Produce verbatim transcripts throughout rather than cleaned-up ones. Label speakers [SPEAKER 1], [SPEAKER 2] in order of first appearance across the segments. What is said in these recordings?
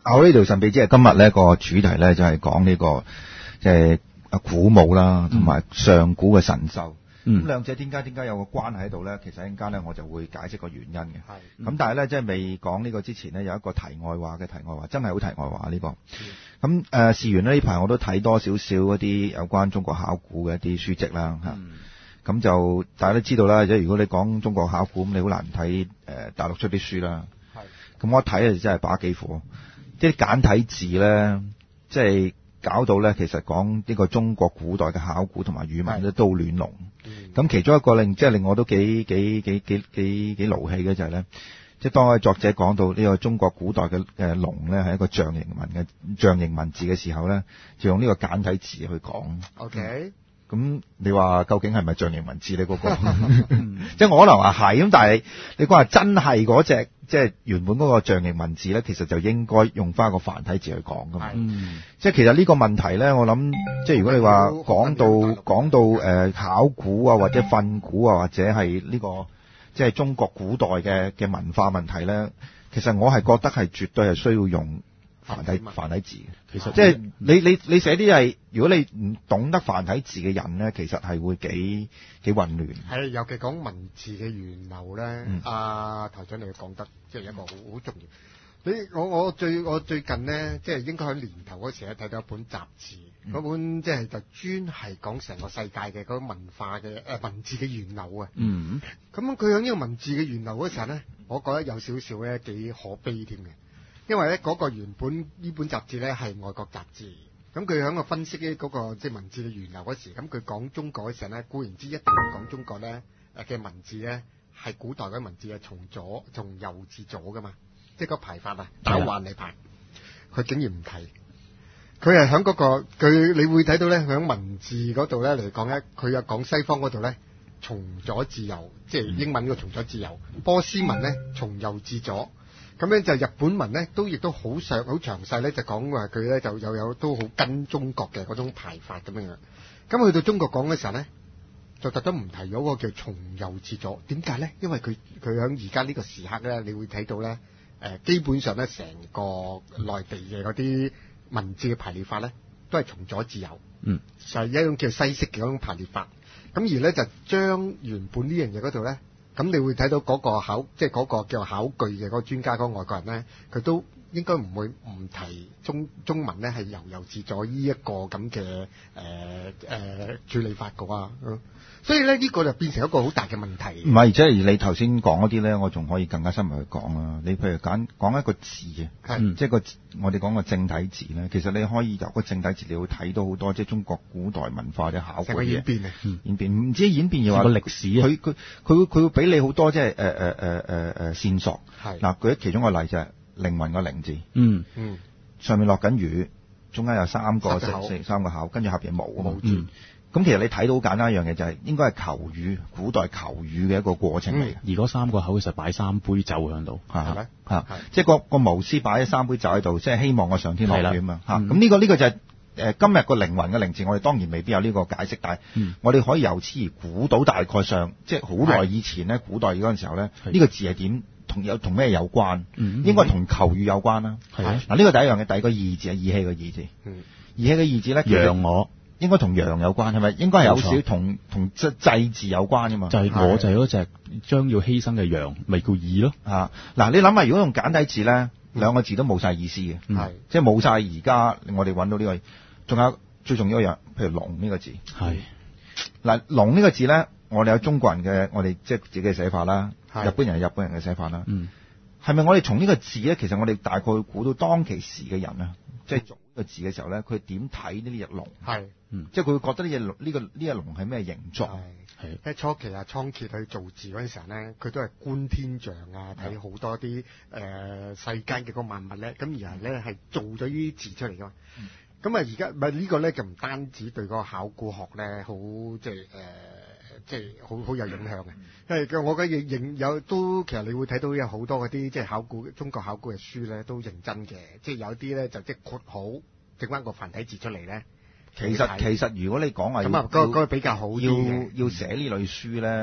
[SPEAKER 1] 我呢度神秘之夜今日呢個主題咧就係講呢個即係啊古武啦，同埋上古嘅神獸。咁、嗯、兩者點解點解有個關係喺度咧？其實一陣間咧我就會解釋個原因嘅。係。咁、嗯、但係咧即係未講呢個之前咧，有一個題外話嘅題外話，真係好題外話呢、這個。咁誒、呃，事緣呢排我都睇多少少嗰啲有關中國考古嘅一啲書籍啦嚇。咁、嗯、就大家都知道啦，即係如果你講中國考古咁，你好難睇誒、呃、大陸出啲書啦。係。咁我一睇就真係把幾火。啲簡體字咧，即係搞到咧，其實講呢個中國古代嘅考古同埋語文咧都亂龍。咁、嗯、其中一個令即係令我都幾幾幾幾幾幾勞氣嘅就係咧，即係當個作者講到呢個中國古代嘅誒龍咧係一個象形文嘅象形文字嘅時候咧，就用呢個簡體字去講。OK、嗯。咁你話究竟係咪象形文字咧？嗰、那個即係我可能話係，咁但係你講話真係嗰隻即係原本嗰個象形文字咧，其實就應該用翻個繁體字去講噶嘛。嗯、即係其實呢個問題咧，我諗即係如果你話講到講到誒、呃、考古啊，或者訓古啊，或者係呢、這個即係中國古代嘅嘅文化問題咧，其實我係覺得係絕對係需要用繁體繁體字嘅。其實即係你你你寫啲係，如果你唔懂得繁體字嘅人咧，其實係會幾幾混亂。
[SPEAKER 2] 係，尤其講文字嘅源流咧，阿、嗯啊、台長你講得即係一個好好重要。你我我最我最近咧，即係應該喺年頭嗰時咧睇到一本雜誌，嗰、嗯、本即係就專係講成個世界嘅嗰個文化嘅誒、呃、文字嘅源流啊。嗯。咁佢喺呢個文字嘅源流嗰時候咧，我覺得有少少咧幾可悲添嘅。因為咧嗰個原本呢本雜誌咧係外國雜誌，咁佢喺度分析咧嗰個即係文字嘅源流嗰時，咁佢講中國嘅時候咧，固然之一定會講中國咧誒嘅文字咧係古代嘅文字係從左從右至左噶嘛，即係個排法啊打橫嚟排，佢竟然唔提，佢係喺嗰個佢你會睇到咧喺文字嗰度咧嚟講咧，佢有講西方嗰度咧從左至右，即係英文嗰個從左至右，波斯文咧從右至左。咁樣就日本文咧，都亦都好詳好詳細咧，就講話佢咧就又有都好跟中國嘅嗰種排法咁樣。咁去到中國講嘅時候咧，就特登唔提咗個叫從右至左。點解咧？因為佢佢喺而家呢個時刻咧，你會睇到咧，誒、呃、基本上咧成個內地嘅嗰啲文字嘅排列法咧，都係從左至右。嗯，就係一種叫西式嘅嗰種排列法。咁而咧就將原本呢樣嘢嗰度咧。咁你會睇到嗰個考，即係嗰個叫考據嘅嗰個專家，嗰、嗰個外國人咧，佢都應該唔會唔提中中文咧係由右至左呢一個咁嘅誒誒處理法嘅啊、嗯，所以咧呢、呢個就變成一個好大嘅問題。
[SPEAKER 1] 唔係，而且係你頭先講嗰啲咧，我仲可以更加深入去講啦。你譬如揀講一個字嘅，嗯、即係個我哋講個正體字咧，其實你可以由個正體字，你會睇到好多即係中國古代文化嘅考古嘅
[SPEAKER 2] 演變啊，
[SPEAKER 1] 嗯、演變唔知演變又話
[SPEAKER 3] 個歷史啊，
[SPEAKER 1] 佢佢佢會佢會俾你好多即係誒誒誒誒誒線索。係嗱，舉其中一個例就係靈魂個靈字，嗯嗯，上面落緊雨，中間有三個四四三個口，跟住下邊冇冇字。咁、嗯、其實你睇到好簡單一樣嘢，就係應該係求雨，古代求雨嘅一個過程嚟嘅、嗯。
[SPEAKER 3] 而嗰三個口其實擺三杯酒喺度，係咪？
[SPEAKER 1] 嚇，即係個個巫師擺咗三杯酒喺度，即係希望個上天落雨啊嘛。嚇，咁呢個呢、呢個就係、是、誒、呃、今日個靈魂嘅靈字，我哋當然未必有呢個解釋，但係我哋可以由此而估到大概上，即係好耐以前咧，古代嗰陣時候咧，呢、呢個字係點？同有同咩有關？嗯、應該同求雨有關啦。係嗱，呢、啊這個第一樣嘅，第二個義字係義氣嘅義字。嗯，義氣嘅義字咧，揚我應該同羊有關，係咪？應該係有少少同同即祭字有關噶嘛？就係、是、我就係嗰隻將要犧牲嘅羊，咪叫義咯。啊，嗱，你諗下，如果用簡體字咧，兩、嗯、個字都冇晒意思嘅，係、嗯、即係冇晒而家我哋揾到呢、這個，仲有最重要一樣，譬如龍呢個字。係嗱，龍呢個字咧，我哋有中國人嘅，我哋即係自己嘅寫法啦。日本人係日本人嘅寫法啦，嗯，係咪我哋從呢個字咧？其實我哋大概估到當其時嘅人啊，即係做呢個字嘅時候咧，佢點睇呢啲隻龍？係，嗯，即係佢會覺得呢隻龍呢個呢隻龍係咩形狀？係，係。喺初期啊，倉頡去做字嗰陣時候咧，佢都係觀天象啊，睇好多啲誒、呃、世間嘅個萬物咧，咁而係咧係做咗呢啲字出嚟噶嘛。咁、嗯、啊，而家咪呢個咧就唔單止對嗰個考古學咧好即係誒。即係好好有影響嘅，因為我覺得認有都其實你會睇到有好多嗰啲即係考古中國考古嘅書咧都認真嘅，即係有啲咧就即係括好整翻個繁體字出嚟咧。其實其實如果你講話咁啊，嗰嗰個比較好要要寫呢類書咧，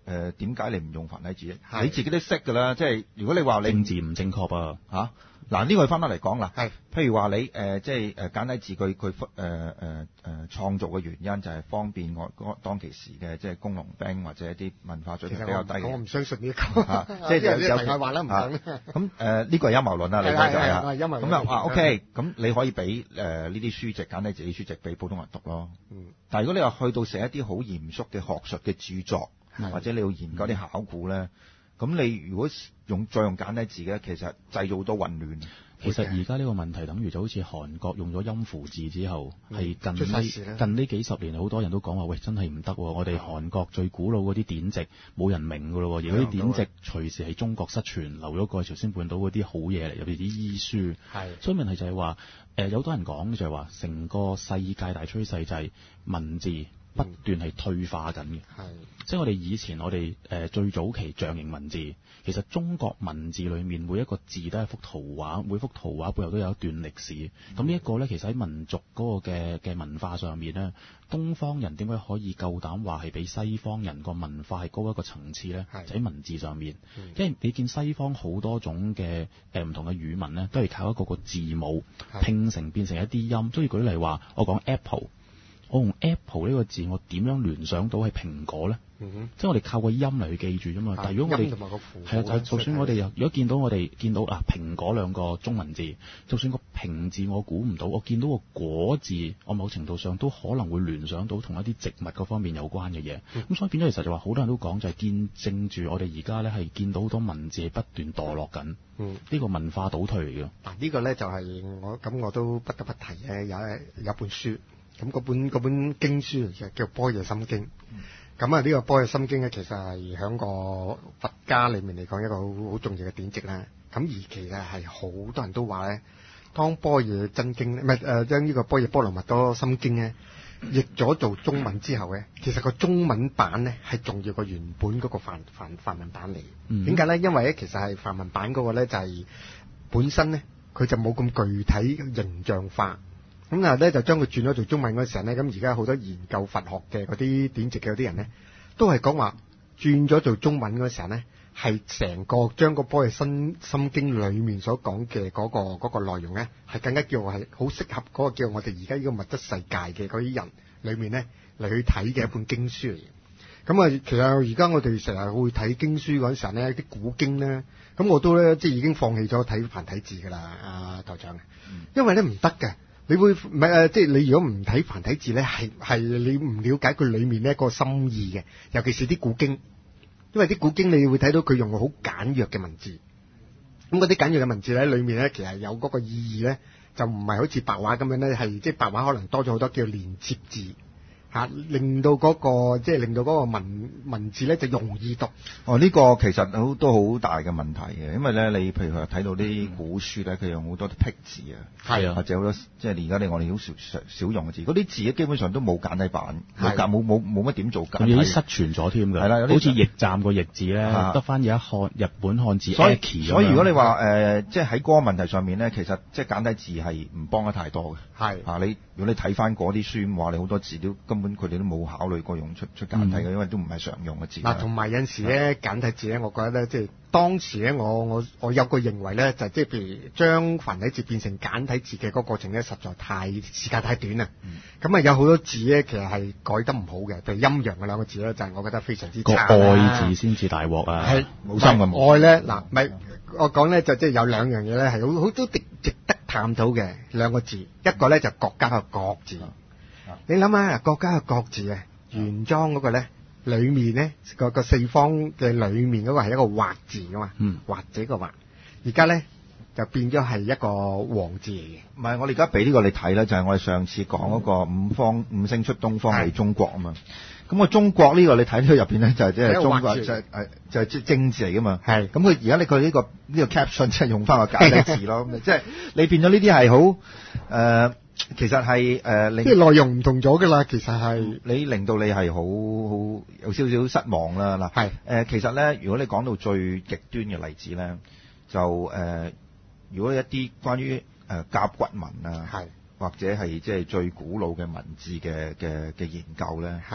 [SPEAKER 1] 誒點解你唔用繁體字？你自己都識㗎啦，即係如果你話你
[SPEAKER 3] 政治唔正確啊
[SPEAKER 1] 嚇，嗱呢個翻返嚟講啦，
[SPEAKER 2] 係
[SPEAKER 1] 譬如話你誒、呃、即係誒簡體字佢佢誒誒誒創造嘅原因就係方便我嗰當其時嘅即係工農兵或者一啲文化水平比較低嘅，
[SPEAKER 2] 我唔相信呢、這個，
[SPEAKER 1] 啊、即係有有
[SPEAKER 2] 題外話啦，唔講
[SPEAKER 1] 咁誒呢個係陰謀論啦，你講就係啦。咁啊啊 OK，咁你可以俾誒呢啲書籍簡體字啲書籍俾普通人讀咯。嗯。但係如果你話去到寫一啲好嚴肅嘅學術嘅著作，或者你要研究啲考古咧，咁、嗯、你如果用再用簡體字嘅，其實製造好多混亂。
[SPEAKER 3] 其實而家呢個問題等於就好似韓國用咗音符字之後，係、嗯、近呢近呢幾十年好多人都講話，喂真係唔得喎！我哋韓國最古老嗰啲典籍冇人明㗎咯，而嗰啲典籍隨時係中國失傳流咗過去朝鮮半島嗰啲好嘢嚟，尤其啲醫書。係，所以問題就係話，誒、呃、有好多人講就係話，成個世界大趨勢就係文字不斷係退化緊嘅。係、嗯，即係我哋以前我哋誒、呃、最早期象形文字。其實中國文字裏面每一個字都係一幅圖畫，每幅圖畫背後都有一段歷史。咁、嗯、呢一個呢，其實喺民族嗰個嘅嘅文化上面呢，東方人點解可以夠膽話係比西方人個文化係高一個層次呢？就喺文字上面，嗯、因為你見西方好多種嘅誒唔同嘅語文呢，都係靠一個個字母拼成變成一啲音。所以舉例話，我講 Apple， 我用 Apple 呢個字，我點樣聯想到係蘋果呢？嗯、即係我哋靠個音嚟去記住啫嘛，但係如果我哋係啊，就就算我哋又如果見到我哋見到啊蘋果兩個中文字，就算個平字我估唔到，我見到個果字，我某程度上都可能會聯想到同一啲植物嗰方面有關嘅嘢。咁、嗯、所以變咗其實就話好多人都講就係見證住我哋而家咧係見到好多文字係不斷墮落緊。嗯，呢、這個文化倒退嚟嘅。嗱
[SPEAKER 2] 呢個咧就係我咁我都不得不提嘅，有有本書，咁嗰本嗰本經書嚟嘅，叫《般若心經》。嗯咁啊，呢個般若心經咧，其實係喺個佛家裏面嚟講一個好好重要嘅典籍啦。咁而其實係好多人都話咧，當般若真經唔係誒將呢個般若波羅蜜多心經咧譯咗做中文之後咧，其實個中文版咧係重要過原本嗰個梵梵梵文版嚟。點解咧？因為咧其實係梵文版嗰個咧就係、是、本身咧佢就冇咁具體形象化。咁啊咧就將佢轉咗做中文嗰時候咧，咁而家好多研究佛學嘅嗰啲典籍嘅嗰啲人咧，都係講話轉咗做中文嗰時候咧，係成個將個般若心心經裏面所講嘅嗰個嗰、嗰個內容咧，係更加叫係好適合嗰個叫我哋而家呢個物質世界嘅嗰啲人裏面咧嚟去睇嘅一本經書嚟嘅。咁啊，其實而家我哋成日會睇經書嗰陣時候咧，啲古經咧，咁我都咧即係已經放棄咗睇繁體字噶啦，啊台長，因為咧唔得嘅。你會唔係誒？即係你如果唔睇繁體字咧，係係你唔了解佢裏面呢個心意嘅，尤其是啲古經，因為啲古經你會睇到佢用個好簡約嘅文字，咁嗰啲簡約嘅文字咧，裏面咧其實有嗰個意義咧，就唔係好似白話咁樣咧，係即係白話可能多咗好多叫連接字。嚇，令到嗰個即係令到嗰個文文字咧就容易讀。
[SPEAKER 1] 哦，呢個其實好都好大嘅問題嘅，因為咧你譬如話睇到啲古書咧，佢用好多啲僻字啊，係啊，或者好多即係而家你我哋好少少少用嘅字，嗰啲字咧基本上都冇簡體版，冇冇冇冇乜點做簡體，
[SPEAKER 3] 有啲失傳咗添㗎。係啦，好似驛站個驛字咧，得翻有一漢日本漢字 Aki。
[SPEAKER 1] 所以如果你話誒，即係喺嗰個問題上面咧，其實即係簡體字係唔幫得太多嘅。係啊，你如果你睇翻嗰啲書話，你好多字都根本佢哋都冇考慮過用出出簡體嘅、嗯，因為都唔係常用嘅字。嗱，
[SPEAKER 2] 同埋有陣時咧簡體字咧，我覺得咧，即係當時咧，我我我有個認為咧，就即係譬如將繁體字變成簡體字嘅嗰個過程咧，實在太時間太短啦。咁、嗯、啊，有好多字咧，其實係改得唔好嘅，譬如陰陽嘅兩個字咧，就係、是、我覺得非常之差。
[SPEAKER 3] 個愛字先至大鑊啊！係
[SPEAKER 2] 冇心嘅愛咧，嗱，咪我講咧就即係有兩樣嘢咧，係好好都值值得探討嘅兩個字，一個咧就國家嘅國字。你諗下，國家嘅國字啊，原裝嗰個咧，裏面咧個個四方嘅裏面嗰個係一個畫字噶嘛，嗯，或者個畫，而家咧就變咗係一個王字嚟嘅。
[SPEAKER 1] 唔係，我哋而家俾呢個你睇咧，就係、是、我哋上次講嗰個五方五星出東方係中國啊嘛。咁個中國呢個你睇到入邊咧就係即係中國就係誒就係即係正字嚟噶嘛。係。咁佢而家你佢呢個呢、這個 caption 即係用翻個簡體字咯，咁即係你變咗呢啲係好誒。呃其實係誒、呃，令
[SPEAKER 2] 即係內容唔同咗㗎啦。其實係
[SPEAKER 1] 你令到你係好好有少少失望啦。嗱，係誒、呃，其實咧，如果你講到最極端嘅例子咧，就誒、呃，如果一啲關於誒、呃、甲骨文啊，係或者係即係最古老嘅文字嘅嘅嘅研究咧，係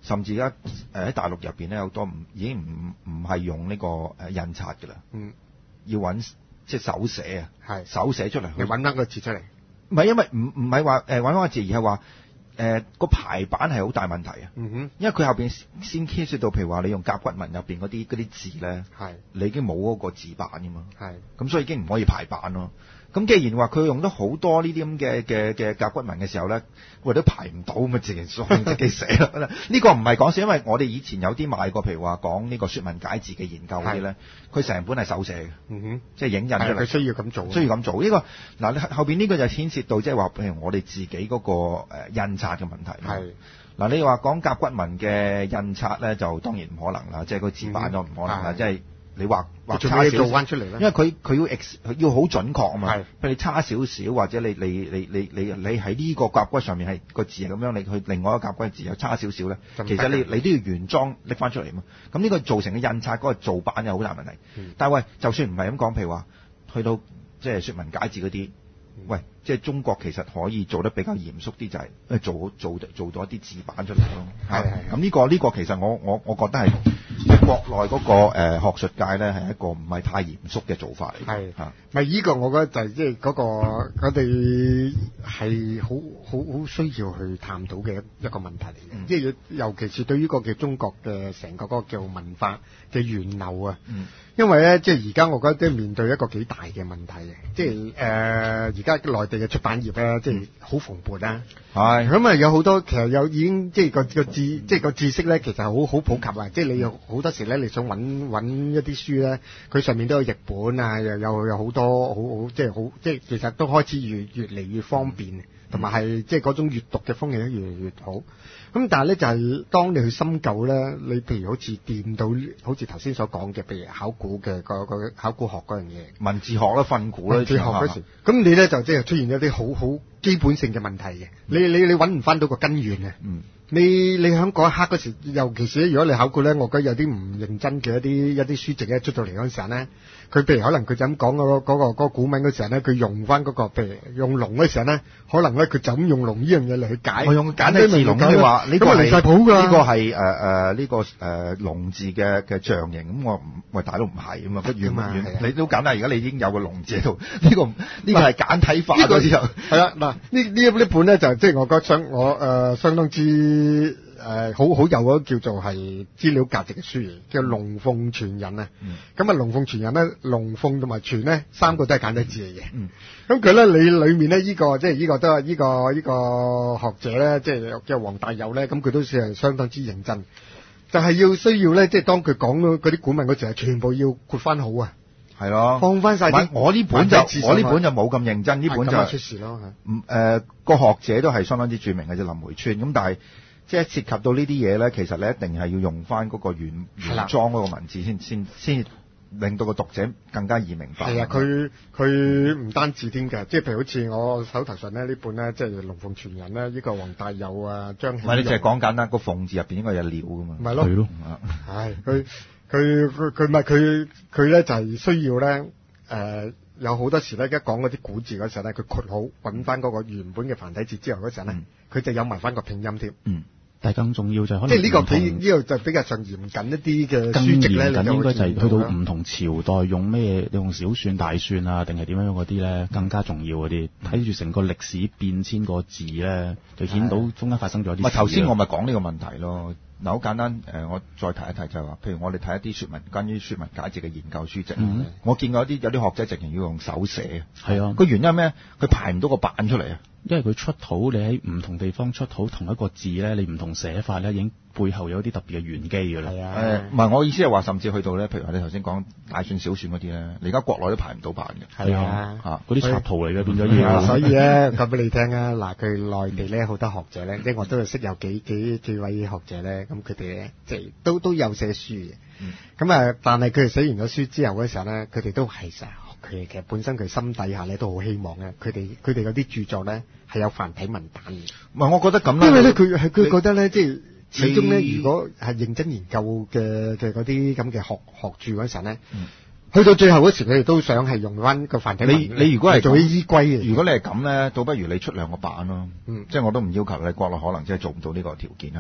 [SPEAKER 1] 甚至而家誒喺大陸入邊咧，好多唔已經唔唔係用呢個誒印刷㗎啦，
[SPEAKER 2] 嗯，
[SPEAKER 1] 要揾即係手寫啊，
[SPEAKER 2] 係
[SPEAKER 1] 手寫出嚟，
[SPEAKER 2] 你揾翻個字出嚟，
[SPEAKER 1] 唔係因為唔唔係話誒揾翻個字，而係話誒個排版係好大問題啊，
[SPEAKER 2] 嗯哼，
[SPEAKER 1] 因為佢後邊先牽涉到，譬如話你用甲骨文入邊嗰啲嗰啲字咧，
[SPEAKER 2] 係
[SPEAKER 1] 你已經冇嗰個字版㗎嘛，
[SPEAKER 2] 係，
[SPEAKER 1] 咁所以已經唔可以排版咯。咁既然話佢用咗好多呢啲咁嘅嘅嘅甲骨文嘅時候咧，喂都排唔到咁啊，自然所自己寫啦。呢個唔係講笑，因為我哋以前有啲買過，譬如話講呢個説文解字嘅研究嗰啲咧，佢成本係手寫嘅，
[SPEAKER 2] 嗯哼，
[SPEAKER 1] 即係影印出嚟。
[SPEAKER 2] 佢需要咁做，
[SPEAKER 1] 需要咁做。呢、這個嗱後邊呢個就牽涉到即係話，譬如我哋自己嗰個印刷嘅問題。
[SPEAKER 2] 係
[SPEAKER 1] 嗱，你話講甲骨文嘅印刷咧，就當然唔可能啦，即係個字版就唔可能啦，即係。你畫畫差少少，
[SPEAKER 2] 做翻出嚟咧，
[SPEAKER 1] 因為佢佢要 ex 要好準確啊嘛。
[SPEAKER 2] 係，
[SPEAKER 1] 譬如你差少少，或者你你你你你你喺呢個甲骨上面係個字係咁樣，你去另外一個甲骨字又差少少咧，其實你你都要原裝拎翻出嚟嘛。咁呢個造成嘅印刷嗰個造版有好大問題。嗯、但係喂，就算唔係咁講，譬如話去到即係説文解字嗰啲。喂，即係中國其實可以做得比較嚴肅啲，就係誒做做做咗啲字版出嚟咯。係係。咁呢個呢個其實我我我覺得係國內嗰個誒學術界咧係一個唔係太嚴肅嘅做法嚟。
[SPEAKER 2] 係
[SPEAKER 1] 嚇。
[SPEAKER 2] 咪呢個我覺得就係即係嗰個我哋係好好好需要去探討嘅一個問題嚟嘅。即係尤其是對於個叫中國嘅成個嗰個叫文化嘅源流啊。嗯。因為咧，即係而家我覺得即係面對一個幾大嘅問題嘅，即係誒而家內地嘅出版業咧，即係好蓬勃啦。係咁啊，有好多其實有已經即係個個知即係個知識咧，其實好好普及啊！即係你有好多時咧，你想揾揾一啲書咧，佢上面都有譯本啊，又有有好多好好即係好即係其實都開始越越嚟越方便，同埋係即係嗰種閱讀嘅風氣咧越嚟越好。咁但係咧就係、是、當你去深究咧，你譬如好似掂到好似頭先所講嘅，譬如考古嘅個個考古學嗰樣嘢，
[SPEAKER 1] 文字學啦、訓古啦，
[SPEAKER 2] 文字學嗰時，咁你咧就即係出現一啲好好基本性嘅問題嘅，你你你揾唔翻到個根源嘅。嗯。你你喺嗰一刻嗰時，尤其是如果你考古咧，我覺得有啲唔認真嘅一啲一啲書籍咧出到嚟嗰陣時候咧，佢譬如可能佢就咁講嗰個嗰個嗰個古文嗰時候咧，佢用翻嗰個譬如用龍嗰時候咧，可能咧佢就咁用龍呢樣嘢嚟去解。我用簡體字龍，你話呢個係離曬譜㗎。呢個係誒誒呢個誒龍字嘅嘅象形，咁我唔喂大佬唔係啊嘛，不遠唔遠？你都簡單，而家你已經有個龍字喺度，呢個呢個係簡體化嗰時候。係啦，嗱呢呢呢本咧就即係我覺得相我誒相當之。誒、呃，好好有嗰叫做係資料價值嘅書嚟，叫龍鳳傳人啊。咁啊、嗯，龍鳳傳人咧，龍鳳同埋傳咧，三個都係簡體字嚟嘅。咁佢咧，你裏面咧，呢、這個即係呢個都係呢、這個呢、這個學者咧，即係叫黃大佑咧，咁佢都算係相當之認真。就係、是、要需要咧，即係當佢講嗰啲古文嗰時，係全部要括翻好啊。係咯，放翻晒啲。我呢本就我呢本就冇咁認真，呢本就出事咯。唔誒個學者都係相當之著名嘅，就林梅村。咁但係。即係涉及到呢啲嘢咧，其實你一定係要用翻嗰個原原裝嗰個文字先先先令到個讀者更加易明白。係啊，佢佢唔單止添嘅，即係譬如好似我手頭上咧呢本咧，即係《龍鳳傳人》咧，呢個黃大佑啊，張喜。唔係你淨係講簡單，個鳳字入邊應該有料噶嘛？咪咯，係咯。係佢佢佢佢咪佢佢咧就係需要咧誒、呃，有好多時咧一講嗰啲古字嗰時候咧，佢括好揾翻嗰個原本嘅繁體字之後嗰陣咧，佢、嗯、就有埋翻個拼音添。嗯。但係更重要就係可能即係呢個比呢個就比較上嚴謹一啲嘅書籍咧，更嚴謹應該就係去到唔同朝代用咩用小算大算啊，定係點樣嗰啲咧更加重要嗰啲，睇住成個歷史變遷個字咧，就顯到中間發生咗啲事。咪頭先我咪講呢個問題咯。嗱好簡單，誒、呃、我再提一提就係話，譬如我哋睇一啲説文關於説文解字嘅研究書籍，嗯、我見過一啲有啲學者直情要用手寫。係啊，個原因係咩？佢排唔到個版出嚟啊！因為佢出土，你喺唔同地方出土同一個字咧，你唔同寫法咧，已經背後有啲特別嘅玄機㗎啦。係啊，誒唔係我意思係話，甚至去到咧，譬如話你頭先講大算小算嗰啲咧，你而家國內都排唔到版嘅。係啊，嚇嗰啲插圖嚟嘅變咗要。所以咧講俾你聽啊，嗱佢內地咧好多學者咧，即係我都係識有幾幾幾位學者咧，咁佢哋咧即係都都有寫書嘅。咁啊、嗯，但係佢哋寫完咗書之後嗰時候咧，佢哋都係成。佢其實本身佢心底下咧都好希望咧，佢哋佢哋嗰啲著作咧係有繁體文版嘅。唔係，我覺得咁啦。因為咧，佢係佢覺得咧，即係始終咧，如果係認真研究嘅嘅嗰啲咁嘅學學著嗰陣咧，嗯、去到最後嗰時，佢哋都想係用翻個繁體文。你你如果係做啲依歸嘅，如果你係咁咧，倒不如你出兩個版咯。嗯，即係我都唔要求你國內可能即係做唔到呢個條件啦。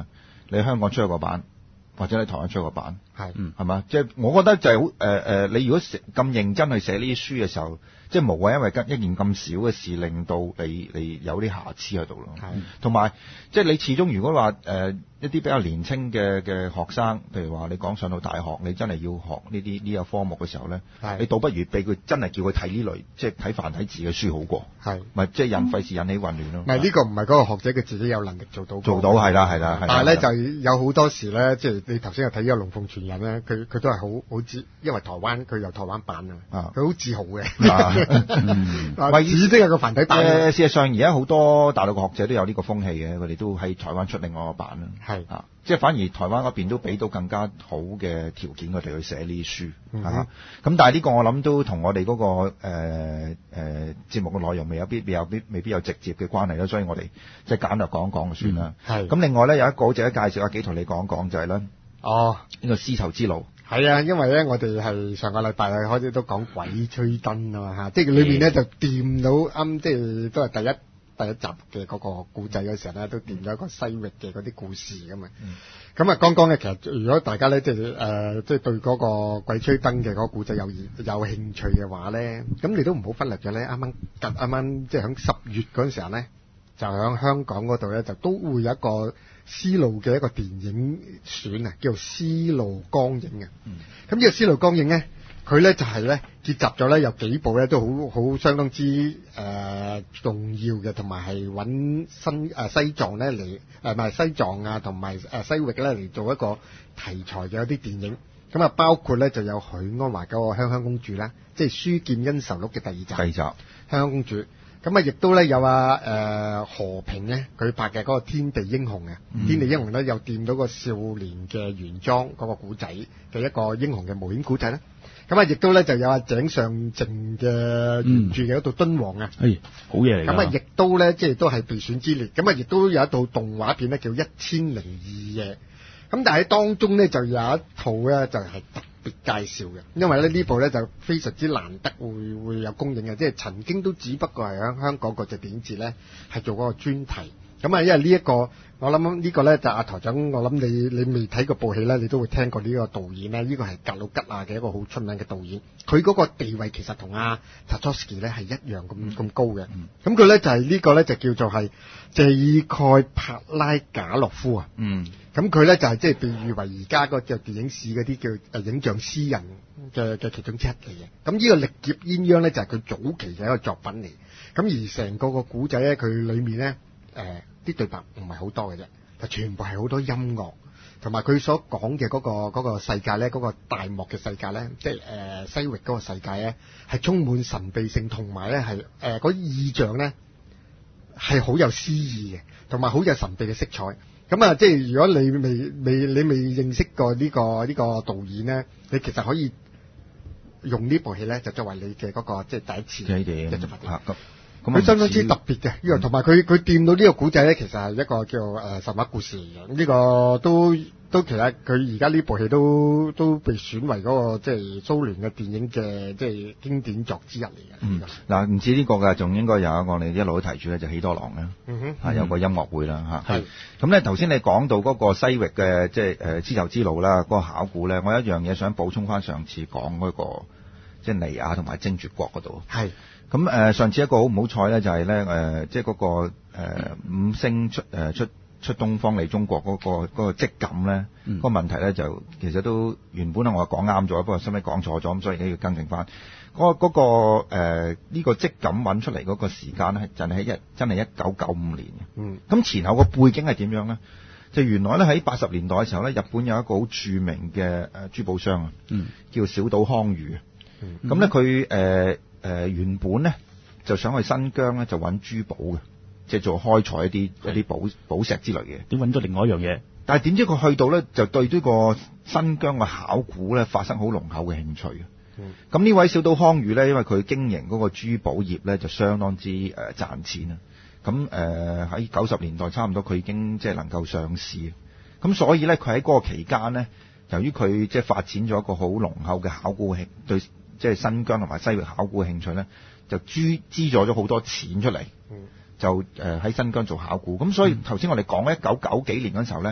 [SPEAKER 1] 你喺香港出一個版，或者你台灣出一個版，
[SPEAKER 2] 係，
[SPEAKER 1] 嗯，係嘛？即係我覺得就係好誒誒，你如果咁認真去寫呢啲書嘅時候，即係無謂因為一件咁少嘅事令到你你有啲瑕疵喺度咯。係，同埋即係你始終如果話誒、呃、一啲比較年輕嘅嘅學生，譬如話你講上到大學，你真係要學呢啲呢個科目嘅時候咧，你倒不如俾佢真係叫佢睇呢類，即係睇繁體字嘅書好過。係，咪即係引費事引起混亂咯。唔係呢個唔係嗰個學者佢自己有能力做到。做到係啦係啦，但係咧就有好多時咧，即係你頭先有睇呢個《龍鳳傳人》咧，佢佢都係好好自，因為台灣佢有台灣版啊，佢好自豪嘅。嗯，喂，只即係個繁體版。誒，事實上而家好多大陸嘅學者都有呢個風氣嘅，佢哋都喺台灣出另外一個版啦。係啊，即係反而台灣嗰邊都俾到更加好嘅條件，佢哋去寫呢啲書、嗯、啊。咁但係呢個我諗都同我哋嗰、那個誒誒、呃呃、節目嘅內容未有必有必未必有直接嘅關係啦，所以我哋即係簡略講一講就算啦。係、嗯。咁另外咧有一個好值得介紹，阿紀同你講講就係、是、咧。哦，呢、這個絲綢之路。係啊，因為咧我哋係上個禮拜開始都講鬼吹燈啊嘛嚇，即係裏面咧就掂到啱，即係都係第一第一集嘅嗰個故仔嘅時候咧，都掂咗一個西域嘅嗰啲故事咁嘛。咁、嗯、啊，剛剛咧其實如果大家咧即係誒即係對嗰個鬼吹燈嘅嗰個故仔有有興趣嘅話咧，咁你都唔好忽略咗咧。啱啱啱啱即係喺十月嗰陣時候咧，就喺香港嗰度咧就都會有一個絲路嘅一個電影選啊，叫做絲路光影啊。咁、嗯、呢個絲路光影咧，佢咧就係咧結集咗咧有幾部咧都好好相當之誒、呃、重要嘅，同埋係揾新誒、呃、西藏咧嚟誒唔係西藏啊，同埋誒西域咧嚟做一個題材嘅一啲電影。咁啊，包括咧就有許鞍華嗰個香香公主啦，即係書劍恩仇錄嘅第二集。第二集香香公主。咁啊，亦都咧有啊誒、呃、和平咧，佢拍嘅嗰個天地英雄啊、嗯，天地英雄咧又掂到個少年嘅原裝嗰個古仔嘅一個英雄嘅冒險古仔啦。咁啊，亦都咧就有阿井上靖嘅原著嘅一套敦煌啊，係好嘢嚟。咁啊，亦都咧即係都係備選之列。咁啊，亦都有一套動畫片咧叫一千零二夜。咁但係喺當中咧就有一套咧就係、是、特別介紹嘅，因為咧呢部咧就非常之難得會會有公映嘅，即係曾經都只不過係喺香港國際電影節咧係做嗰個專題。咁啊，因為呢、這、一個我諗呢個咧就阿台長，我諗你你未睇過部戲咧，你都會聽過呢個導演咧，呢、這個係格魯吉亞嘅一個好出名嘅導演，佢嗰個地位其實同阿 Tarkovsky 咧係一樣咁咁、嗯、高嘅。咁佢咧就係、是、呢個咧就叫做係謝爾蓋帕拉賈洛夫啊。嗯。咁佢咧就係即係被譽為而家個叫電影史嗰啲叫誒影像詩人嘅嘅其中之一嚟嘅。咁呢個力劫鴛鴦咧就係佢早期嘅一個作品嚟。咁而成個個古仔咧，佢裏面咧誒啲對白唔係好多嘅啫，就全部係好多音樂，同埋佢所講嘅嗰個嗰個世界咧，嗰個大漠嘅世界咧，即係誒西域嗰個世界咧，係充滿神秘性，同埋咧係誒嗰意象咧係好有詩意嘅，同埋好有神秘嘅色彩。咁啊，即係如果你未未你未認識過呢個呢個導演咧，你其實可以用呢部戲咧，就作為你嘅嗰個即係第一次嘅作品。咁佢相當之特別嘅，呢個同埋佢佢掂到呢個古仔咧，其實係一個叫誒神話故事嚟嘅。呢個都都其實佢而家呢部戲都都被選為嗰個即係蘇聯嘅電影嘅即係經典作之一嚟嘅。嗯，嗱唔止呢個㗎，仲應該有一個你一路都提住咧，就喜多郎啦。嗯哼，係有個音樂會啦嚇。係。咁咧頭先你講到嗰個西域嘅即係誒絲綢之路啦，嗰個考古咧，我有一樣嘢想補充翻上次講嗰個即係尼亞同埋精絕國嗰度。係。咁誒、呃、上次一個好唔好彩咧，就係咧誒，即係嗰個、呃、五星出誒、呃、出出東方嚟中國嗰、那個嗰、那個質感咧，嗯、那個問題咧就其實都原本咧我講啱咗，不過收尾講錯咗，咁所以而家要更正翻。嗰、那、嗰個誒呢、呃這個質感揾出嚟嗰個時間咧，就係一真係一九九五年嘅。嗯。咁前後個背景係點樣咧？就原來咧喺八十年代嘅時候咧，日本有一個好著名嘅誒珠寶商啊，嗯，叫小島康裕。嗯。咁咧佢誒。誒、呃、原本咧就想去新疆咧就揾珠寶嘅，即係做開採一啲一啲寶寶石之類嘅。點揾到另外一樣嘢？但係點知佢去到咧就對呢個新疆嘅考古咧發生好濃厚嘅興趣。咁、嗯、呢位小島康裕咧，因為佢經營嗰個珠寶業咧就相當之誒、呃、賺錢啊。咁誒喺九十年代差唔多佢已經即係能夠上市。咁所以咧佢喺嗰個期間咧，由於佢即係發展咗一個好濃厚嘅考古興對。即係新疆同埋西域考古嘅興趣咧，就資資咗咗好多錢出嚟、嗯，就誒喺、呃、新疆做考古。咁所以頭先我哋講一九九幾年嗰時候咧，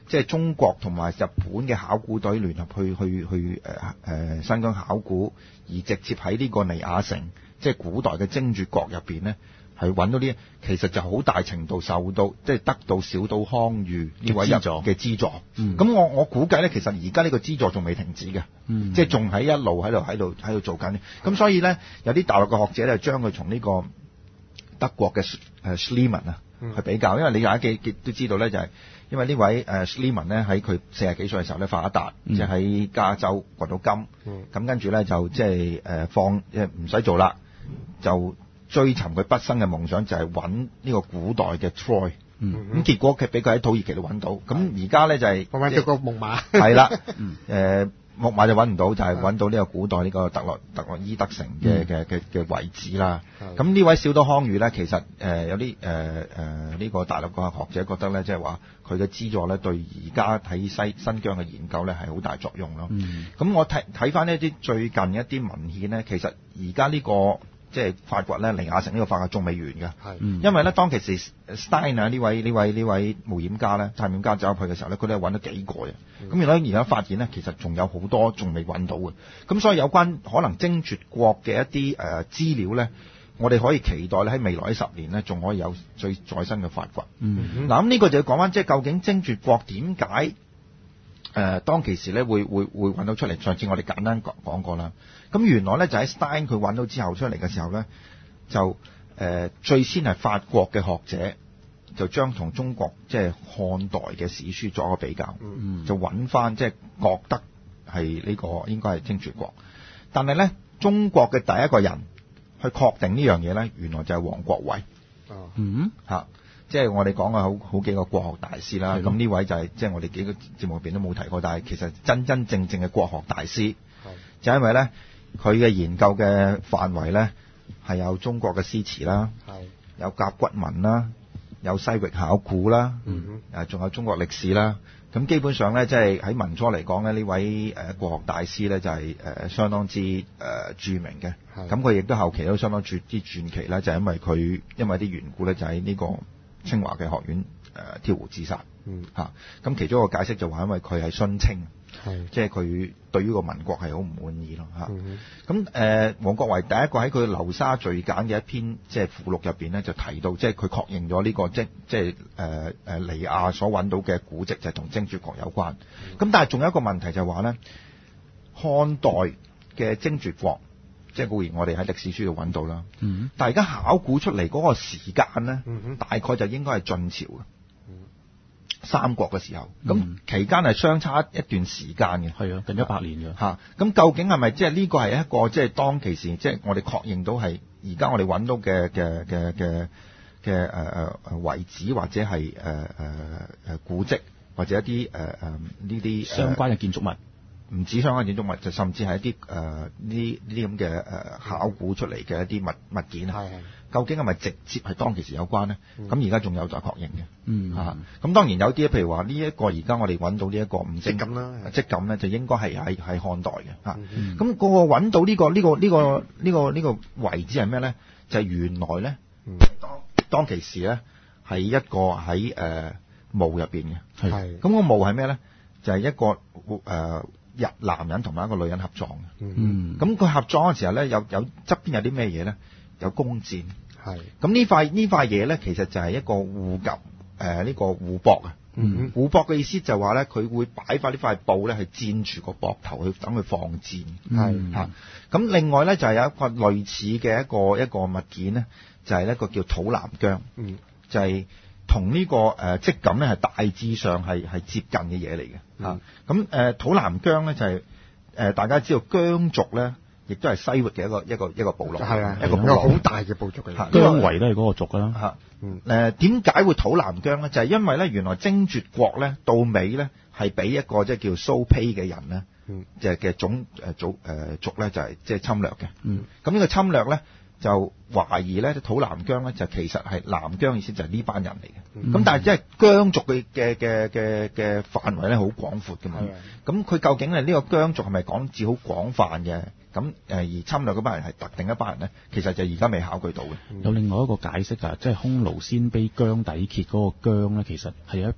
[SPEAKER 1] 即係中國同埋日本嘅考古隊聯合去去去誒誒、呃、新疆考古，而直接喺呢個尼亞城，即係古代嘅精絕國入邊咧，係揾到呢，其實就好大程度受到即係得到小島康裕呢位人嘅資助。咁、嗯、我我估計咧，其實而家呢個資助仲未停止嘅，嗯、即係仲喺一路喺度喺度喺度做緊。咁所以咧，有啲大陸嘅學者咧，將佢從呢個德國嘅誒 Schliemann 啊去比較，因為你大家記記都知道咧，就係、是、因為呢位誒 Schliemann 咧喺佢四十幾歲嘅時候咧發一達，即係喺加州掘到金，咁、嗯、跟住咧就即係誒放即係唔使做啦，就追尋佢畢生嘅夢想，就係揾呢個古代嘅 Troy。嗯，咁結果佢俾佢喺土耳其度揾到，咁而家咧就係
[SPEAKER 2] 揾到個木馬，
[SPEAKER 1] 係啦，誒木馬就揾唔到，就係、是、揾到呢個古代呢個特洛特洛伊德城嘅嘅嘅嘅遺址啦。咁呢位小島康裕咧，其實誒、呃、有啲誒誒呢個大陸嘅學者覺得咧，即係話佢嘅資助咧對而家喺西新疆嘅研究咧係好大作用咯。咁、嗯、我睇睇翻呢啲最近一啲文獻咧，其實而家呢個即係發掘咧，尼亞城呢個發掘仲未完嘅，嗯、因為咧當其時 Stein 啊呢位呢位呢位冒險家咧探險家走入去嘅時候咧，佢哋揾咗幾個嘅，咁原來而家發現咧，其實仲有好多仲未揾到嘅，咁所以有關可能精絕國嘅一啲誒資料咧，我哋可以期待咧喺未來呢十年咧，仲可以有最再新嘅發掘。嗱、嗯，咁呢個就要講翻，即係究竟精絕國點解誒當其時咧會會會揾到出嚟？上次我哋簡單講講過啦。咁原來咧就喺 Stein 佢揾到之後出嚟嘅時候咧，就誒、呃、最先係法國嘅學者就將同中國即係漢代嘅史書作個比較，嗯、就揾翻即係覺得係呢個應該係精絕國。但係咧中國嘅第一個人去確定呢樣嘢咧，原來就係王國維。哦，嗯嚇，即係我哋講嘅好好幾個國學大師啦。咁呢位就係即係我哋幾個節目入邊都冇提過，但係其實真真正正嘅國學大師，就因為咧。佢嘅研究嘅範圍咧係有中國嘅詩詞啦，有甲骨文啦，有西域考古啦，誒仲有中國歷史啦。咁基本上咧，即係喺民初嚟講咧，呢位誒國學大師咧就係誒相當之誒著名嘅。咁佢亦都後期都相當著啲傳奇啦，就係因為佢因為啲緣故咧，就喺呢個清華嘅學院誒跳湖自殺。嚇，咁其中一個解釋就話因為佢係殉清。係，即係佢對於個民國係好唔滿意咯嚇。咁誒，王國維第一個喺佢流沙序簡嘅一篇即係附錄入邊咧，就提到即係佢確認咗呢、這個即即係誒誒尼亞所揾到嘅古籍就係同精絕國有關。咁、嗯、但係仲有一個問題就係話咧，漢代嘅精絕國，即係固然我哋喺歷史書度揾到啦。嗯、但係而家考古出嚟嗰個時間咧，嗯、大概就應該係晉朝嘅。三國嘅時候，咁、嗯、期間係相差一段時間嘅，
[SPEAKER 3] 係啊，近一百年嘅
[SPEAKER 1] 嚇。咁究竟係咪即係呢個係一個即係當其時，即係我哋確認到係而家我哋揾到嘅嘅嘅嘅嘅誒誒誒遺址或者係誒誒誒古蹟或者一啲誒誒呢啲
[SPEAKER 3] 相關嘅建築物？
[SPEAKER 1] 唔止相關建築物，就甚至係一啲誒呢呢啲咁嘅誒考古出嚟嘅一啲物物件啊。究竟係咪直接係當其時有關呢？咁而家仲有待確認嘅。嗯嚇。咁、啊、當然有啲譬如話呢一個而家我哋揾到呢一個五精咁啦，即咁咧就應該係喺喺漢代嘅嚇。咁、嗯嗯、個個揾到呢、這個呢、這個呢、這個呢、這個呢、這個遺址係咩咧？就係、是、原來咧、嗯、當當其時咧係一個喺誒墓入邊嘅。係、呃。咁、那個墓係咩咧？就係、是、一個誒。呃日男人同埋一個女人合葬嘅，嗯，咁佢合葬嘅時候咧，有有側邊有啲咩嘢咧？有弓箭，係，咁呢塊呢塊嘢咧，其實就係一個護甲，誒、呃、呢、這個護膊啊，嗯，護膊嘅意思就係話咧，佢會擺塊呢塊布咧，係墊住個膊頭去等佢放箭，係嚇。咁另外咧就係有一個類似嘅一個一個物件咧，就係、是、一個叫土南疆，嗯，就係、是。同呢、這個誒織錦咧係大致上係係接近嘅嘢嚟嘅嚇，咁誒土南疆咧就係、是、誒、呃、大家知道羌族咧，亦都係西域嘅一個一個一個部落，係啊，一個好大嘅部族嘅，
[SPEAKER 3] 羌維都係嗰個族㗎啦嚇。
[SPEAKER 1] 誒點解會土南疆咧？就係、是、因為咧原來精絕國咧到尾咧係俾一個即係叫蘇丕嘅人咧，即係嘅種誒族誒族咧就係即係侵略嘅。咁、嗯、呢個侵略咧。就懷疑咧，土南疆咧就其實係南疆意思就係呢班人嚟嘅。咁、嗯、但係即係羌族嘅嘅嘅嘅嘅範圍咧好廣闊嘅嘛。咁佢究竟係呢個羌族係咪講字好廣泛嘅？咁誒而侵略嗰班人係特定一班人咧？其實就而家未考據到嘅、嗯。
[SPEAKER 3] 有另外一個解釋㗎，即係匈奴鮮卑羌底羯嗰個羌咧，其實係一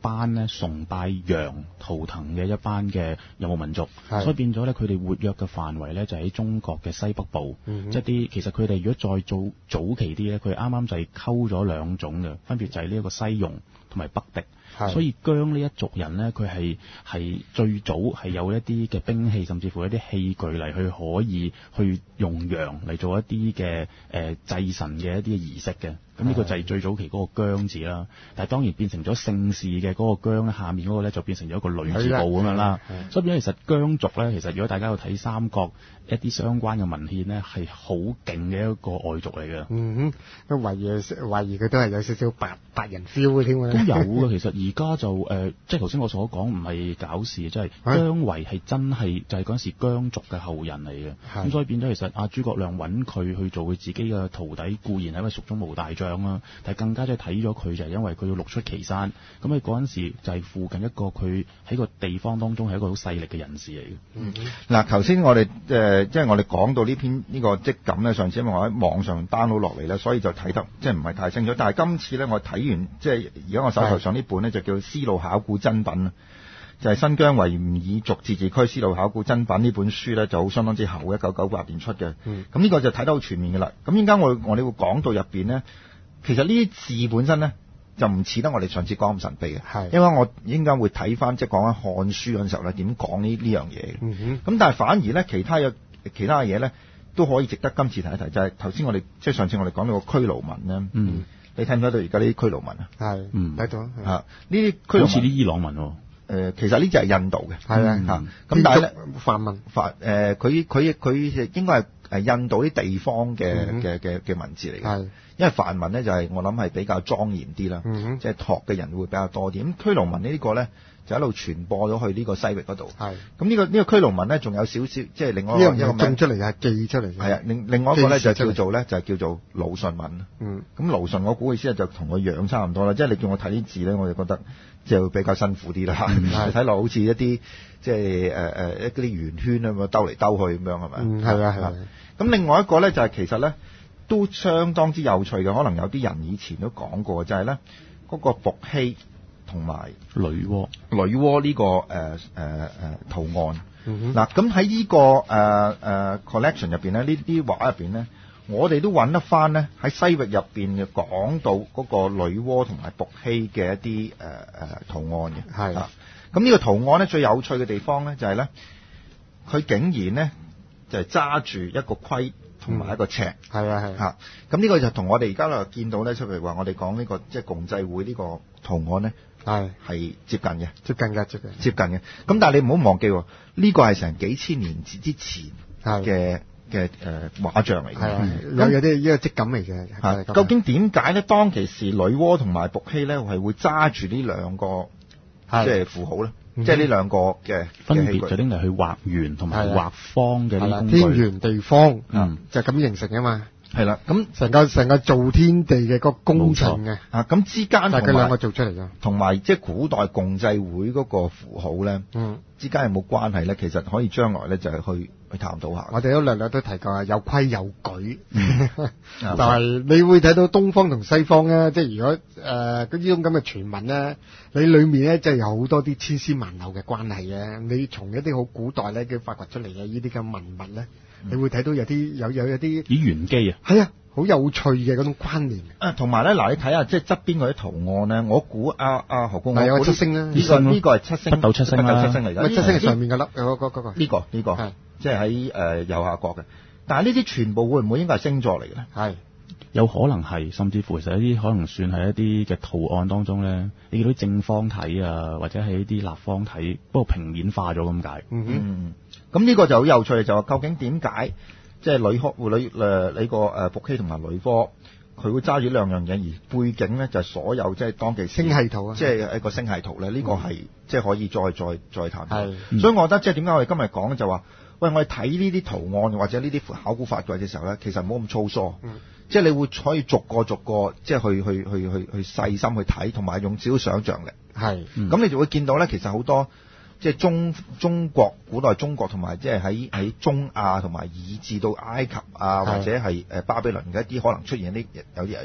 [SPEAKER 3] 班咧崇拜羊圖騰嘅一班嘅游牧民族，所以變咗咧佢哋活躍嘅範圍咧就喺中國嘅西北部，嗯、即係啲其實佢哋如果再早早期啲咧，佢啱啱就係溝咗兩種嘅，分別就係呢一個西戎同埋北狄。所以姜呢一族人呢，佢係係最早係有一啲嘅兵器，甚至乎一啲器具嚟去可以去用羊嚟做一啲嘅誒祭神嘅一啲儀式嘅。咁呢個就係最早期嗰個姜字啦。但係當然變成咗姓氏嘅嗰個姜咧，下面嗰個咧就變成咗一個女字部咁樣啦。所以變咗其實姜族咧，其實如果大家有睇三國一啲相關嘅文獻咧，係好勁嘅一個外族嚟嘅。
[SPEAKER 2] 嗯哼，懷疑懷疑佢都係有少少白白人 feel 嘅添。
[SPEAKER 3] 都有嘅，其實而家就誒、呃，即係頭先我所講唔係搞事，即係姜維係真係就係嗰陣時姜族嘅後人嚟嘅。咁所以變咗其實阿諸葛亮揾佢去做佢自己嘅徒弟，固然係因為蜀中無大將啦，但係更加即係睇咗佢就係因為佢要六出祁山。咁喺嗰陣時就係附近一個佢喺個地方當中係一個好勢力嘅人士嚟嘅。
[SPEAKER 1] 嗯，嗱頭先我哋誒、呃、即係我哋講到呢篇呢個積感咧，上次因為我喺網上 download 落嚟咧，所以就睇得即係唔係太清楚。但係今次咧我睇完即係而家我手頭上呢本咧就叫《絲路考古珍品》，就係、是、新疆維吾爾族自治區絲路考古珍品呢本書咧就好相當之厚，一九九八年出嘅。嗯，咁呢個就睇得好全面嘅啦。咁依家我我哋會講到入邊咧，其實呢啲字本身咧就唔似得我哋上次講咁神秘嘅。係，因為我應該會睇翻即係講緊漢書嗰陣時候咧點講呢呢樣嘢。嗯哼，咁但係反而咧其他嘅其他嘅嘢咧都可以值得今次提一提，就係頭先我哋即係上次我哋講到個佉盧文咧。嗯。你睇唔睇到而家呢啲佉盧文啊？係，嗯，睇到啊。呢啲佉盧文好似啲伊朗文喎、哦呃。其實呢隻係印度嘅。係啊。嚇、嗯，咁但係咧，梵文梵誒，佢佢佢應該係誒印度啲地方嘅嘅嘅嘅文字嚟嘅。係。因為梵文咧就係、是、我諗係比較莊嚴啲啦。嗯、即係學嘅人會比較多啲。咁佉盧文呢個咧就一路傳播咗去呢個西域嗰度。係。咁呢、這個呢、這個佉盧文咧仲有少少即係另外一個一個名出嚟係記出嚟。係啊，另另外一個咧就叫做咧就係叫做魯迅文。嗯。咁魯迅我估意思就同個樣差唔多啦，即係你叫我睇啲字咧，我就覺得即係會比較辛苦啲啦。嗯。睇落好似一啲即係誒誒一啲圓圈咁樣兜嚟兜去咁樣係咪？嗯，係啊係啊。咁另外一個咧就係、是、其實咧都相當之有趣嘅，可能有啲人以前都講過，就係咧嗰個伏羲同埋女媧女媧呢、這個誒誒誒圖案。嗱咁喺呢個誒誒、呃呃、collection 入邊咧，呢啲畫入邊咧，我哋都揾得翻咧喺西域入邊嘅講到嗰個女媧同埋伏羲嘅一啲誒誒圖案嘅。係啊，咁呢個圖案咧最有趣嘅地方咧就係咧，佢竟然咧就係揸住一個盔同埋一個尺。係啊係嚇，咁呢個就同我哋而家咧見到咧，譬如話我哋講呢個即係共濟會呢個圖案咧。係係接近嘅，接近嘅，接近接近嘅。咁但係你唔好忘記，呢個係成幾千年之前嘅嘅誒畫像嚟嘅。係啊，有有啲呢個質感嚟嘅。係，究竟點解咧？當其時女媧同埋伏羲咧係會揸住呢兩個即係符號咧？即係呢兩個嘅分別就拎嚟去畫圓同埋畫方嘅呢工具。天圓地方，嗯，就咁形成啊嘛。係啦，咁成個成個造天地嘅個工程嘅啊，咁之間但係佢兩個做出嚟㗎，同埋即係古代共濟會嗰個符號咧，嗯，之間有冇關係咧？其實可以將來咧就係去去探討下。我哋都略略都提過，有規有矩，嗯、但係你會睇到東方同西方咧，即係如果誒嗰啲咁咁嘅傳聞咧，你裡面咧即係有好多啲千絲萬縷嘅關係嘅。你從一啲好古代咧嘅發掘出嚟嘅呢啲嘅文物咧。你會睇到有啲有有有啲以玄機啊，係啊，好有趣嘅嗰種關聯啊，同埋咧嗱，你睇下即係側邊嗰啲圖案咧，我估阿阿何公係有七星啦，呢個呢個係七星，北斗七星啦，北斗七星嚟㗎，七星係上面嘅粒，嗰嗰嗰個呢個呢個係即係喺誒右下角嘅，但係呢啲全部會唔會應該係星座嚟嘅咧？係。有可能係，甚至乎其實一啲可能算係一啲嘅圖案當中咧，你見到正方體啊，或者係一啲立方體，不過平面化咗咁解。嗯嗯，咁呢個就好有趣，就話究竟點解即係女媧女誒呢個誒伏羲同埋女媧，佢會揸住兩樣嘢，而背景咧就係所有即係當地星系圖啊，即係一個星系圖咧，呢、呢個係即係可以再再再談。係、嗯，所以我覺得即係點解我哋今日講就話，喂，我哋睇呢啲圖案或者呢啲考古發掘嘅時候咧，其實唔好咁粗疏。嗯。即係你會可以逐個逐個即係去去去去去細心去睇，同埋用少少想像力。係，咁、嗯、你就會見到咧，其實好多即係中中國古代中國同埋即係喺喺中亞同埋以至到埃及啊，或者係誒巴比倫嘅一啲可能出現一啲有啲有啲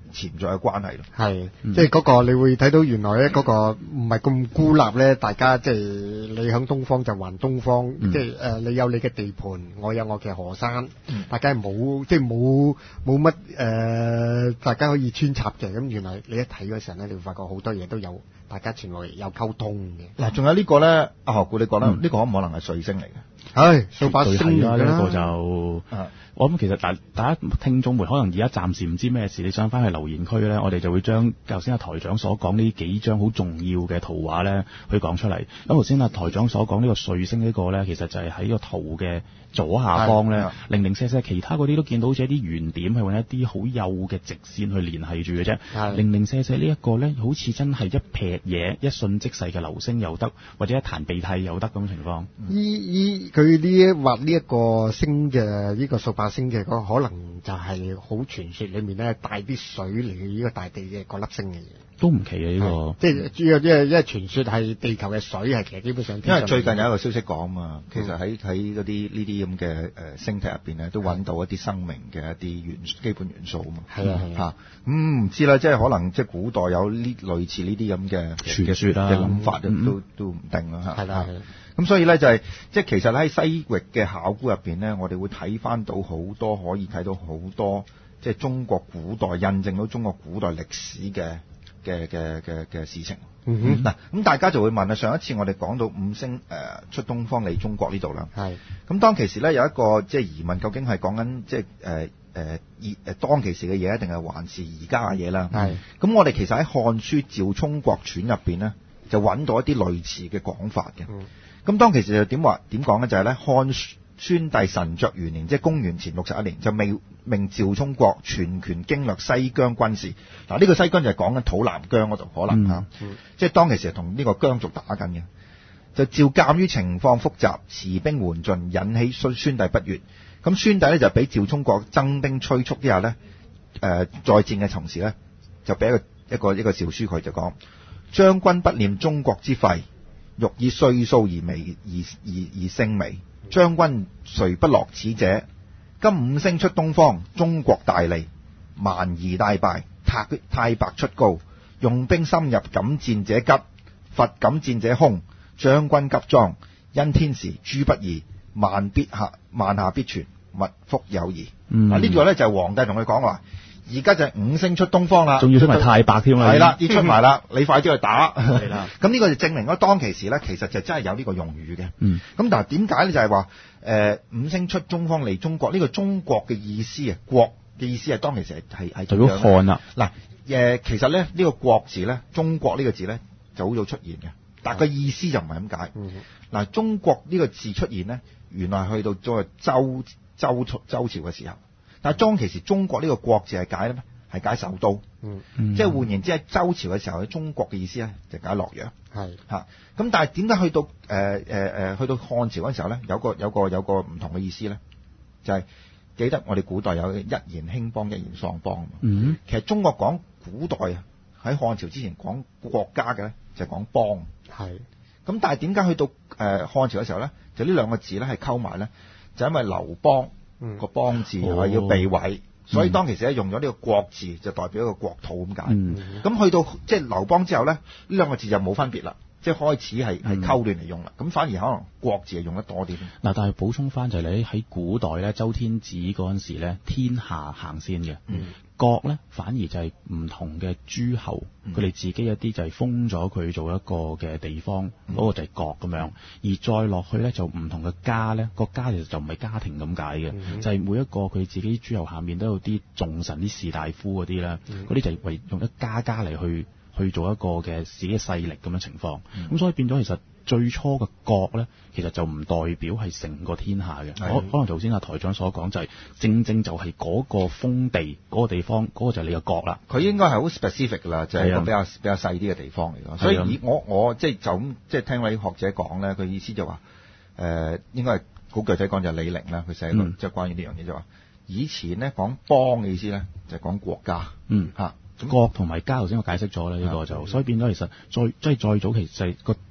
[SPEAKER 1] 潛在嘅關係咯。
[SPEAKER 2] 係，嗯、即係嗰個你會睇到原來咧嗰個唔係咁孤立咧，大家即係你響東方就還東方，嗯、即係誒、呃、你有你嘅地盤，我有我嘅河山，嗯、大家係冇即係冇冇乜誒，大家可以穿插嘅。咁原來你一睇嗰時候咧，你會發覺好多嘢都有大家前來有溝通嘅。
[SPEAKER 1] 嗱，仲有個呢個咧，阿何故你覺得呢、嗯、個可唔可能係彗星嚟嘅？
[SPEAKER 2] 唉，掃把星
[SPEAKER 3] 啦，呢、這個就，
[SPEAKER 1] 啊、
[SPEAKER 3] 我諗其實大大家聽眾們可能而家暫時唔知咩事，你上翻去留言區咧，我哋就會將頭先阿台長所講呢幾張好重要嘅圖畫咧，去講出嚟。咁頭先阿台長所講呢個彗星呢個咧，其實就係喺個圖嘅左下方咧，零零舍舍，其他嗰啲都見到好似一啲圓點，係揾一啲好幼嘅直線去連繫住嘅啫。零零舍舍呢一個咧，好似真係一撇嘢，一瞬即逝嘅流星又得，或者一壇鼻涕又得咁情況。
[SPEAKER 2] 依依佢呢一畫呢一個星嘅呢、這個掃把星嘅嗰可能就係好傳說裏面咧帶啲水嚟去呢個大地嘅嗰粒星嘅嘢，
[SPEAKER 3] 都唔奇嘅呢、這個。
[SPEAKER 2] 即係主要因為因為傳說係地球嘅水係其實基本上，
[SPEAKER 1] 因為最近有一個消息講嘛，其實喺喺嗰啲呢啲咁嘅誒星體入邊咧，都揾到一啲生命嘅一啲元基本元素啊嘛。
[SPEAKER 2] 係啊係
[SPEAKER 1] 啊，咁唔、嗯、知啦，即係可能即係古代有呢類似呢啲咁嘅
[SPEAKER 3] 傳說啦
[SPEAKER 1] 嘅諗法，
[SPEAKER 3] 嗯、
[SPEAKER 1] 都都唔定啦嚇。
[SPEAKER 2] 係啦係啦。
[SPEAKER 1] 咁所以咧就係、是、即係其實喺西域嘅考古入邊咧，我哋會睇翻到好多可以睇到好多即係中國古代印證到中國古代歷史嘅嘅嘅嘅嘅事情。
[SPEAKER 2] 嗯哼，
[SPEAKER 1] 嗱咁大家就會問啦，上一次我哋講到五星誒、呃、出東方嚟中國呢度啦。
[SPEAKER 2] 係。咁
[SPEAKER 1] 當其時咧有一個即係疑問，究竟係講緊即係誒誒誒當其時嘅嘢，定係還是而家嘅嘢啦？
[SPEAKER 2] 係。咁
[SPEAKER 1] 我哋其實喺《漢書趙充國傳》入邊咧，就揾到一啲類似嘅講法嘅。嗯。咁當其時就點話點講咧？就係咧漢宣帝神爵元年，即係公元前六十一年，就命命趙充國全權經略西疆軍事。嗱，呢個西疆就係講緊土南疆嗰度，可能嚇，
[SPEAKER 2] 嗯嗯、
[SPEAKER 1] 即係當其時係同呢個疆族打緊嘅。就照鑑於情況複雜，持兵援進，引起宣宣帝不悅。咁宣帝咧就俾趙充國增兵催促之下咧，誒、呃、再戰嘅同時咧，就俾一個一個一個詔書佢就講：將軍不念中國之廢，欲以歲數而微而而而勝微。將軍誰不樂此者？今五星出東方，中國大利，蠻夷大敗，太太白出高，用兵深入，敢戰者急，伐敢戰者凶。將軍急裝，因天時諸不宜，萬必下萬下必全，勿復有疑。嗱、嗯，呢個咧就係皇帝同佢講話。而家就係五星出東方啦，
[SPEAKER 3] 仲要出埋太白添啦，
[SPEAKER 1] 係啦，要出埋啦，你快啲去打。係啦，咁呢個就證明咗當其時咧，其實就真係有呢個用語嘅。嗯，咁但係點解咧？就係話誒五星出東方嚟中國，呢、這個中國嘅意思啊，國嘅意思係當其時係係代表
[SPEAKER 3] 漢啦。
[SPEAKER 1] 嗱誒，其實咧呢、這個國字咧，中國呢個字咧就好早出現嘅，但係個意思就唔係咁解。嗱、嗯，中國呢個字出現咧，原來去到咗周周周朝嘅時候。但係當其時，中國呢個國字係解咧咩？係解首都。嗯，即係換言之，喺周朝嘅時候，喺中國嘅意思咧就解洛陽。係嚇。咁但係點解去到誒誒誒去到漢朝嗰陣時候咧，有個有個有個唔同嘅意思咧？就係、是、記得我哋古代有一言興邦，一言喪邦。嗯，其實中國講古代啊，喺漢朝之前講國家嘅咧，就係講邦。係。咁但係點解去到誒、呃、漢朝嘅時候咧，就呢兩個字咧係溝埋咧？就因為劉邦。嗯、個邦字係要被毀，哦、所以當其時咧用咗呢個國字就代表一個國土咁解。咁、嗯、去到即係劉邦之後咧，呢兩個字就冇分別啦，即係開始係係溝亂嚟用啦。咁、嗯、反而可能國字係用得多啲。嗱，
[SPEAKER 3] 但係補充翻就係你喺古代咧，周天子嗰陣時咧，天下行先嘅。嗯國咧反而就係唔同嘅諸侯，佢哋、嗯、自己一啲就係封咗佢做一個嘅地方，嗰、嗯、個就係國咁樣。而再落去咧就唔同嘅家咧，個家其實就唔係家庭咁解嘅，嗯、就係每一個佢自己諸侯下面都有啲重臣、啲士大夫嗰啲啦，嗰啲、嗯、就係為用一家家嚟去去做一個嘅自己嘅勢力咁樣情況。咁、嗯、所以變咗其實最初嘅國咧，其實就唔代表係成個天下嘅。可的可能頭先阿台長所講就係、是、正正就係嗰個封地嗰、那個地方，嗰、那個就係你嘅國啦。佢應該係好 specific 㗎啦，就係、是、一個比較的比較細啲嘅地方嚟咯。的所以以我我即係就咁即係聽位學者講咧，佢意思就話誒、呃、應該係好具體講就係李陵啦，佢寫到即係關於呢樣嘢就話以前咧講邦嘅意思咧就係、是、講國家。嗯嚇。國同埋家頭先我解釋咗啦，呢、這個就的所以變咗其實再即係再早期就係個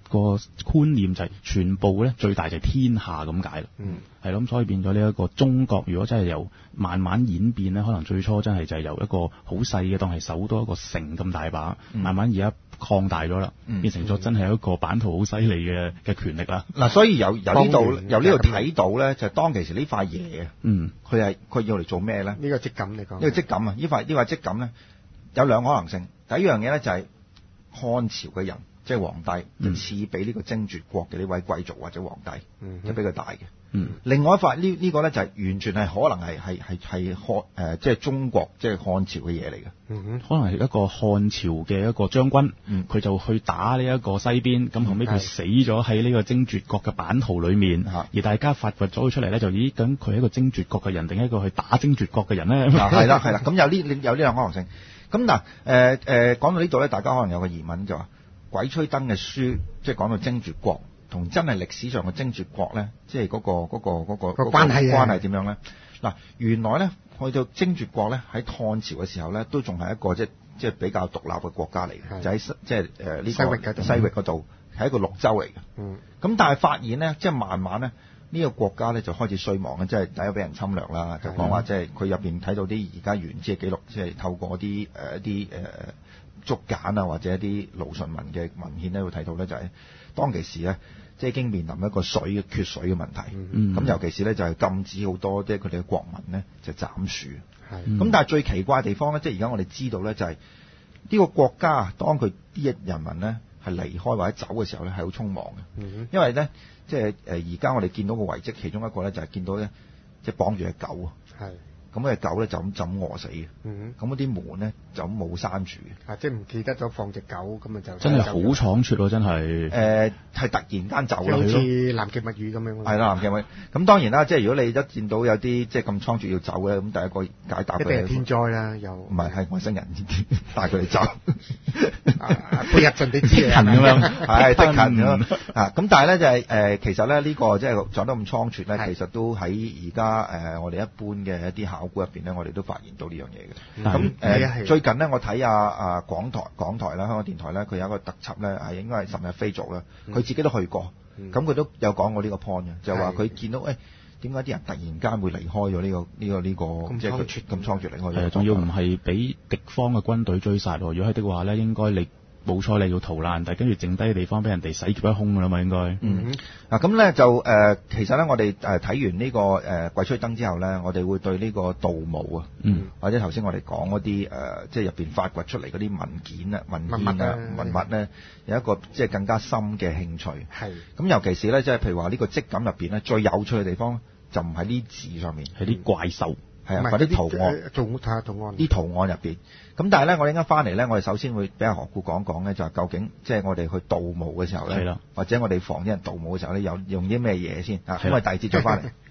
[SPEAKER 3] 個觀念就係全部咧最大就係天下咁解啦。
[SPEAKER 2] 嗯，
[SPEAKER 3] 係咯，咁所以變咗呢一個中國，如果真係由慢慢演變咧，可能最初真係就係由一個好細嘅當係首都一個城咁大把，嗯、慢慢而家擴大咗啦，嗯、變成咗真係一個版圖好犀利嘅嘅權力啦。
[SPEAKER 1] 嗱、嗯，所以由由呢度由呢度睇到咧，就係、當其時呢塊嘢啊，嗯，佢係佢要嚟做咩咧？
[SPEAKER 2] 呢個織錦你講，
[SPEAKER 1] 呢個織錦啊，呢塊呢塊織錦咧有兩個可能性。第一樣嘢咧就係漢朝嘅人。即係皇帝就賜俾呢個精絕國嘅呢位貴族或者皇帝，嗯、就比佢大嘅。嗯、另外一塊呢呢個咧就係完全係可能係係係係漢誒即係中國即係漢朝嘅嘢嚟嘅。
[SPEAKER 3] 嗯、可能係一個漢朝嘅一個將軍，佢、嗯、就去打呢一個西邊，咁後尾佢死咗喺呢個精絕國嘅版圖裏面，嗯、而大家發掘咗佢出嚟咧，就咦咁佢係一個精絕國嘅人定係一個去打精絕國嘅人咧？
[SPEAKER 1] 係啦係啦，咁有呢有呢兩個可能性。咁嗱誒誒講到呢度咧，大家可能有個疑問就話。鬼吹燈嘅書，即係講到精絕國，同真係歷史上嘅精絕國咧，即係嗰個嗰個嗰個嗰個關係關係點樣咧？嗱，原來咧去到精絕國咧喺漢朝嘅時候咧，都仲係一個即係即係比較獨立嘅國家嚟嘅，就喺即係誒呢個西域嗰度，係一個綠洲嚟嘅。嗯。咁但係發現咧，即係慢慢咧，呢個國家咧就開始衰亡嘅，即係第一俾人侵略啦，就講話即係佢入邊睇到啲而家原始嘅記錄，即係透過啲誒一啲誒。竹簡啊，或者一啲魯迅文嘅文獻咧，會睇到咧就係、是、當其時咧，即係已經面臨一個水嘅缺水嘅問題。咁、嗯、尤其是咧就係禁止好多即係佢哋嘅國民咧就斬樹。咁、嗯、但係最奇怪嘅地方咧，即係而家我哋知道咧就係、是、呢個國家當佢啲人民咧係離開或者走嘅時候咧係好匆忙嘅。嗯、因為咧即係誒而家我哋見到個遺跡，其中一個咧就係、是、見到咧即係綁住隻狗啊。咁嗰隻狗咧就咁就咁餓死嘅，咁嗰啲門咧就咁冇閂住嘅，
[SPEAKER 2] 啊即係唔記得咗放隻狗，咁啊就
[SPEAKER 3] 真係好倉促喎，真係。
[SPEAKER 1] 誒係突然間走啦，
[SPEAKER 2] 好似南極物語咁樣。
[SPEAKER 1] 係啦，南極物語。咁當然啦，即係如果你一見到有啲即係咁倉促要走嘅，咁第一個解答佢
[SPEAKER 2] 一定係天災啦，又
[SPEAKER 1] 唔係係外星人帶佢哋走，
[SPEAKER 2] 配合盡啲資源
[SPEAKER 3] 咁樣，
[SPEAKER 1] 係即近咯啊！咁但係咧就係誒，其實咧呢個即係講得咁倉促咧，其實都喺而家誒我哋一般嘅一啲考古入邊咧，我哋都發現到呢樣嘢嘅。咁誒、呃、最近咧，我睇下啊港台港台啦，香港電台咧，佢有一個特輯咧，係應該係十日飛族啦。佢、嗯、自己都去過，咁佢、嗯、都有講過呢個 point 嘅，就話佢見到誒點解啲人突然間會離開咗呢、呢個呢、呢個呢、呢個即係佢咁倉促離開咗。係，仲要唔係俾敵方嘅軍隊追殺喎？如果係的話咧，應該你。冇錯，你要逃難，但係跟住剩低嘅地方俾人哋洗劫一空㗎啦嘛，應該。嗯。 嗱咁咧就誒、呃，其實咧我哋誒睇完呢、呢個誒、呃、鬼吹燈之後咧，我哋會對呢個盜墓啊，嗯，或者頭先我哋講嗰啲誒，即係入邊發掘出嚟嗰啲文件啊、文件啊、文物咧，有一個即係更加深嘅興趣。係。咁尤其是咧，即係譬如話呢個織錦入邊咧，最有趣嘅地方就唔係呢字上面，
[SPEAKER 3] 係啲怪獸。
[SPEAKER 1] 係啊，或者圖案，
[SPEAKER 2] 做睇下圖案，
[SPEAKER 1] 啲圖案入邊。咁但係咧，我哋啱翻嚟咧，我哋首先會俾阿何故講講咧，就係究竟即係我哋去盜墓嘅時候咧，或者我哋防啲人盜墓嘅時候咧，有用啲咩嘢先啊？咁我哋第二節再翻嚟。